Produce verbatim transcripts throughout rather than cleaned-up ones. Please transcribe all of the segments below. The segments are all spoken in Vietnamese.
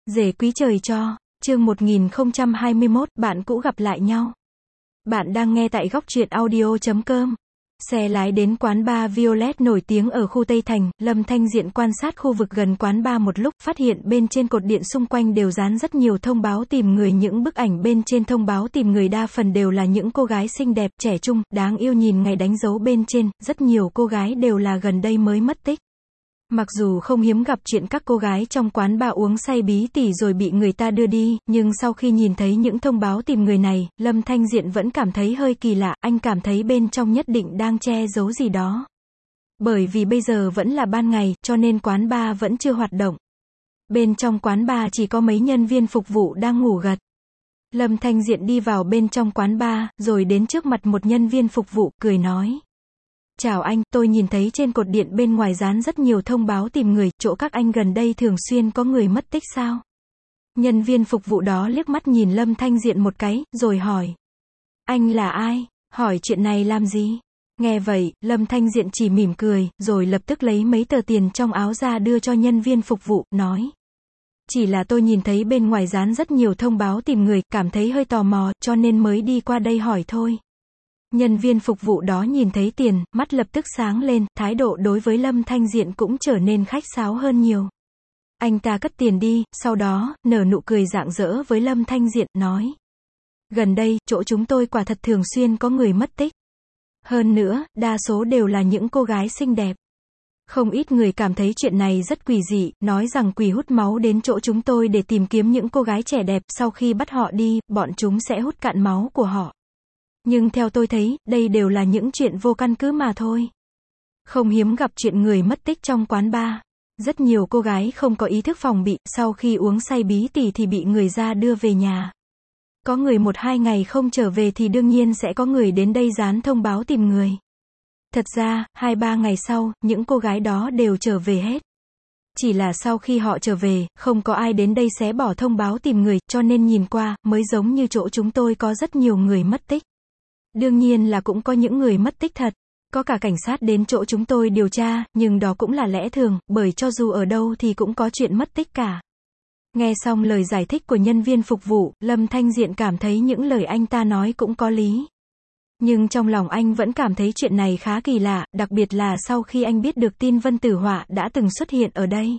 Rể quý trời cho, chương một nghìn không trăm hai mươi mốt, bạn cũ gặp lại nhau. Bạn đang nghe tại góc truyện audio chấm com. Xe lái đến quán bar Violet nổi tiếng ở khu Tây Thành, Lâm Thanh Diện quan sát khu vực gần quán bar một lúc, phát hiện bên trên cột điện xung quanh đều dán rất nhiều thông báo tìm người. Những bức ảnh bên trên thông báo tìm người đa phần đều là những cô gái xinh đẹp, trẻ trung, đáng yêu nhìn ngày đánh dấu bên trên, rất nhiều cô gái đều là gần đây mới mất tích. Mặc dù không hiếm gặp chuyện các cô gái trong quán bar uống say bí tỉ rồi bị người ta đưa đi, nhưng sau khi nhìn thấy những thông báo tìm người này, Lâm Thanh Diện vẫn cảm thấy hơi kỳ lạ, anh cảm thấy bên trong nhất định đang che giấu gì đó. Bởi vì bây giờ vẫn là ban ngày, cho nên quán bar vẫn chưa hoạt động. Bên trong quán bar chỉ có mấy nhân viên phục vụ đang ngủ gật. Lâm Thanh Diện đi vào bên trong quán bar, rồi đến trước mặt một nhân viên phục vụ, cười nói. Chào anh, tôi nhìn thấy trên cột điện bên ngoài dán rất nhiều thông báo tìm người, chỗ các anh gần đây thường xuyên có người mất tích sao? Nhân viên phục vụ đó liếc mắt nhìn Lâm Thanh Diện một cái, rồi hỏi. Anh là ai? Hỏi chuyện này làm gì? Nghe vậy, Lâm Thanh Diện chỉ mỉm cười, rồi lập tức lấy mấy tờ tiền trong áo ra đưa cho nhân viên phục vụ, nói. Chỉ là tôi nhìn thấy bên ngoài dán rất nhiều thông báo tìm người, cảm thấy hơi tò mò, cho nên mới đi qua đây hỏi thôi. Nhân viên phục vụ đó nhìn thấy tiền, mắt lập tức sáng lên, thái độ đối với Lâm Thanh Diện cũng trở nên khách sáo hơn nhiều. Anh ta cất tiền đi, sau đó, nở nụ cười rạng rỡ với Lâm Thanh Diện, nói. Gần đây, chỗ chúng tôi quả thật thường xuyên có người mất tích. Hơn nữa, đa số đều là những cô gái xinh đẹp. Không ít người cảm thấy chuyện này rất quỷ dị, nói rằng quỷ hút máu đến chỗ chúng tôi để tìm kiếm những cô gái trẻ đẹp, sau khi bắt họ đi, bọn chúng sẽ hút cạn máu của họ. Nhưng theo tôi thấy, đây đều là những chuyện vô căn cứ mà thôi. Không hiếm gặp chuyện người mất tích trong quán bar. Rất nhiều cô gái không có ý thức phòng bị, sau khi uống say bí tỉ thì bị người ra đưa về nhà. Có người một hai ngày không trở về thì đương nhiên sẽ có người đến đây dán thông báo tìm người. Thật ra, hai ba ngày sau, những cô gái đó đều trở về hết. Chỉ là sau khi họ trở về, không có ai đến đây xé bỏ thông báo tìm người, cho nên nhìn qua, mới giống như chỗ chúng tôi có rất nhiều người mất tích. Đương nhiên là cũng có những người mất tích thật. Có cả cảnh sát đến chỗ chúng tôi điều tra, nhưng đó cũng là lẽ thường, bởi cho dù ở đâu thì cũng có chuyện mất tích cả. Nghe xong lời giải thích của nhân viên phục vụ, Lâm Thanh Diện cảm thấy những lời anh ta nói cũng có lý. Nhưng trong lòng anh vẫn cảm thấy chuyện này khá kỳ lạ, đặc biệt là sau khi anh biết được tin Vân Tử Họa đã từng xuất hiện ở đây.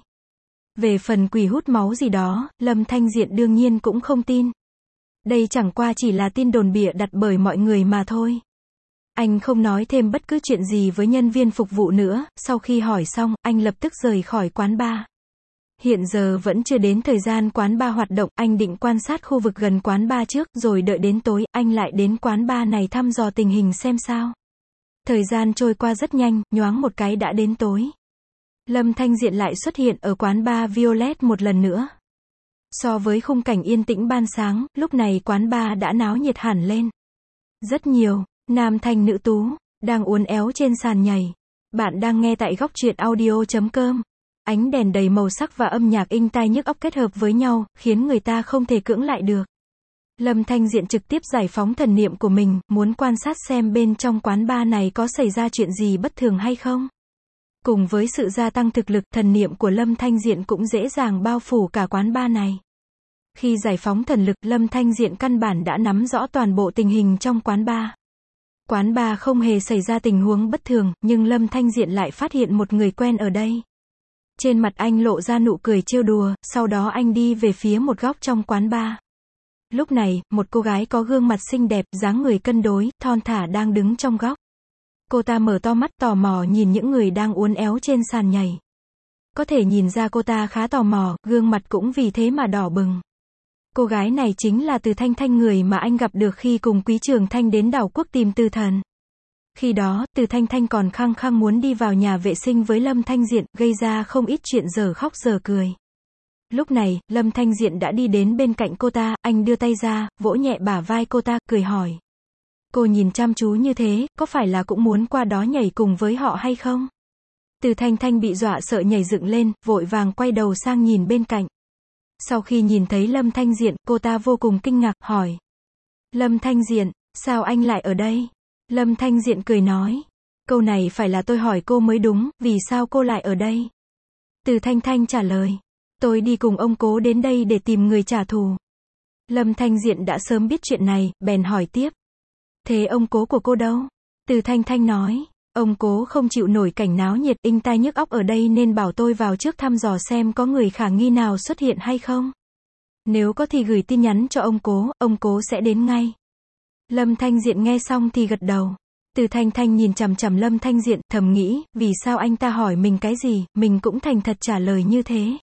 Về phần quỷ hút máu gì đó, Lâm Thanh Diện đương nhiên cũng không tin. Đây chẳng qua chỉ là tin đồn bịa đặt bởi mọi người mà thôi. Anh không nói thêm bất cứ chuyện gì với nhân viên phục vụ nữa, sau khi hỏi xong, anh lập tức rời khỏi quán bar. Hiện giờ vẫn chưa đến thời gian quán bar hoạt động, anh định quan sát khu vực gần quán bar trước, rồi đợi đến tối, anh lại đến quán bar này thăm dò tình hình xem sao. Thời gian trôi qua rất nhanh, nhoáng một cái đã đến tối. Lâm Thanh Diện lại xuất hiện ở quán bar Violet một lần nữa. So với khung cảnh yên tĩnh ban sáng, lúc này quán bar đã náo nhiệt hẳn lên. Rất nhiều, nam thanh nữ tú, đang uốn éo trên sàn nhảy. Bạn đang nghe tại góc truyện audio chấm com. Ánh đèn đầy màu sắc và âm nhạc inh tai nhức óc kết hợp với nhau, khiến người ta không thể cưỡng lại được. Lâm Thanh Diện trực tiếp giải phóng thần niệm của mình, muốn quan sát xem bên trong quán bar này có xảy ra chuyện gì bất thường hay không. Cùng với sự gia tăng thực lực, thần niệm của Lâm Thanh Diện cũng dễ dàng bao phủ cả quán bar này. Khi giải phóng thần lực, Lâm Thanh Diện căn bản đã nắm rõ toàn bộ tình hình trong quán bar. Quán bar không hề xảy ra tình huống bất thường, nhưng Lâm Thanh Diện lại phát hiện một người quen ở đây. Trên mặt anh lộ ra nụ cười trêu đùa, sau đó anh đi về phía một góc trong quán bar. Lúc này, một cô gái có gương mặt xinh đẹp, dáng người cân đối, thon thả đang đứng trong góc. Cô ta mở to mắt tò mò nhìn những người đang uốn éo trên sàn nhảy. Có thể nhìn ra cô ta khá tò mò, gương mặt cũng vì thế mà đỏ bừng. Cô gái này chính là Từ Thanh Thanh, người mà anh gặp được khi cùng Quý Trường Thanh đến đảo quốc tìm Từ Thần. Khi đó, Từ Thanh Thanh còn khăng khăng muốn đi vào nhà vệ sinh với Lâm Thanh Diện, gây ra không ít chuyện dở khóc dở cười. Lúc này, Lâm Thanh Diện đã đi đến bên cạnh cô ta, anh đưa tay ra, vỗ nhẹ bả vai cô ta, cười hỏi. Cô nhìn chăm chú như thế, có phải là cũng muốn qua đó nhảy cùng với họ hay không? Từ Thanh Thanh bị dọa sợ nhảy dựng lên, vội vàng quay đầu sang nhìn bên cạnh. Sau khi nhìn thấy Lâm Thanh Diện, cô ta vô cùng kinh ngạc, hỏi. Lâm Thanh Diện, sao anh lại ở đây? Lâm Thanh Diện cười nói. Câu này phải là tôi hỏi cô mới đúng, vì sao cô lại ở đây? Từ Thanh Thanh trả lời. Tôi đi cùng ông cố đến đây để tìm người trả thù. Lâm Thanh Diện đã sớm biết chuyện này, bèn hỏi tiếp. Thế ông cố của cô đâu? Từ Thanh Thanh nói. Ông cố không chịu nổi cảnh náo nhiệt, inh tai nhức óc ở đây nên bảo tôi vào trước thăm dò xem có người khả nghi nào xuất hiện hay không. Nếu có thì gửi tin nhắn cho ông cố, ông cố sẽ đến ngay. Lâm Thanh Diện nghe xong thì gật đầu. Từ Thanh Thanh nhìn chằm chằm Lâm Thanh Diện, thầm nghĩ, vì sao anh ta hỏi mình cái gì, mình cũng thành thật trả lời như thế.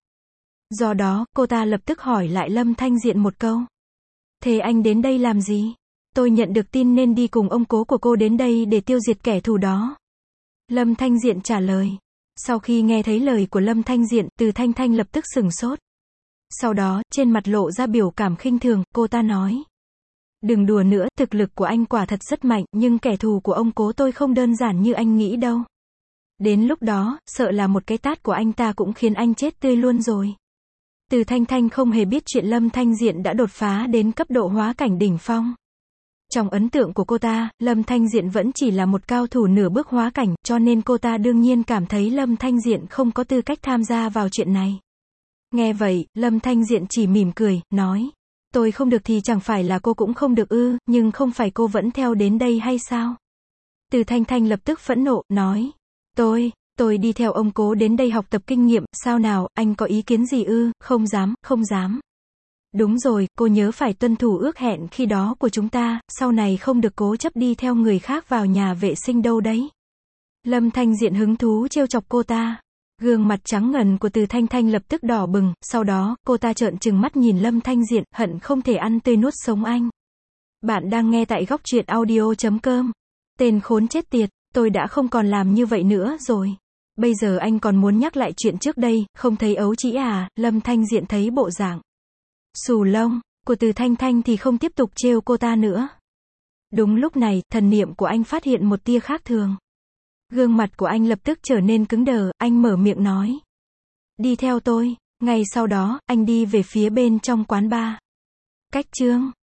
Do đó, cô ta lập tức hỏi lại Lâm Thanh Diện một câu. Thế anh đến đây làm gì? Tôi nhận được tin nên đi cùng ông cố của cô đến đây để tiêu diệt kẻ thù đó. Lâm Thanh Diện trả lời. Sau khi nghe thấy lời của Lâm Thanh Diện, Từ Thanh Thanh lập tức sửng sốt. Sau đó, trên mặt lộ ra biểu cảm khinh thường, cô ta nói. Đừng đùa nữa, thực lực của anh quả thật rất mạnh, nhưng kẻ thù của ông cố tôi không đơn giản như anh nghĩ đâu. Đến lúc đó, sợ là một cái tát của anh ta cũng khiến anh chết tươi luôn rồi. Từ Thanh Thanh không hề biết chuyện Lâm Thanh Diện đã đột phá đến cấp độ hóa cảnh đỉnh phong. Trong ấn tượng của cô ta, Lâm Thanh Diện vẫn chỉ là một cao thủ nửa bước hóa cảnh, cho nên cô ta đương nhiên cảm thấy Lâm Thanh Diện không có tư cách tham gia vào chuyện này. Nghe vậy, Lâm Thanh Diện chỉ mỉm cười, nói. Tôi không được thì chẳng phải là cô cũng không được ư, nhưng không phải cô vẫn theo đến đây hay sao? Từ Thanh Thanh lập tức phẫn nộ, nói. Tôi, tôi đi theo ông cố đến đây học tập kinh nghiệm, sao nào, anh có ý kiến gì ư? Không dám, không dám. Đúng rồi, cô nhớ phải tuân thủ ước hẹn khi đó của chúng ta, sau này không được cố chấp đi theo người khác vào nhà vệ sinh đâu đấy. Lâm Thanh Diện hứng thú trêu chọc cô ta. Gương mặt trắng ngần của Từ Thanh Thanh lập tức đỏ bừng, sau đó, cô ta trợn trừng mắt nhìn Lâm Thanh Diện, hận không thể ăn tươi nuốt sống anh. Bạn đang nghe tại góc truyện audio chấm com. Tên khốn chết tiệt, tôi đã không còn làm như vậy nữa rồi. Bây giờ anh còn muốn nhắc lại chuyện trước đây, không thấy ấu trĩ à? Lâm Thanh Diện thấy bộ dạng xù lông của Từ Thanh Thanh thì không tiếp tục trêu cô ta nữa. Đúng lúc này, thần niệm của anh phát hiện một tia khác thường. Gương mặt của anh lập tức trở nên cứng đờ, anh mở miệng nói. Đi theo tôi. Ngay sau đó, anh đi về phía bên trong quán bar. Cách chương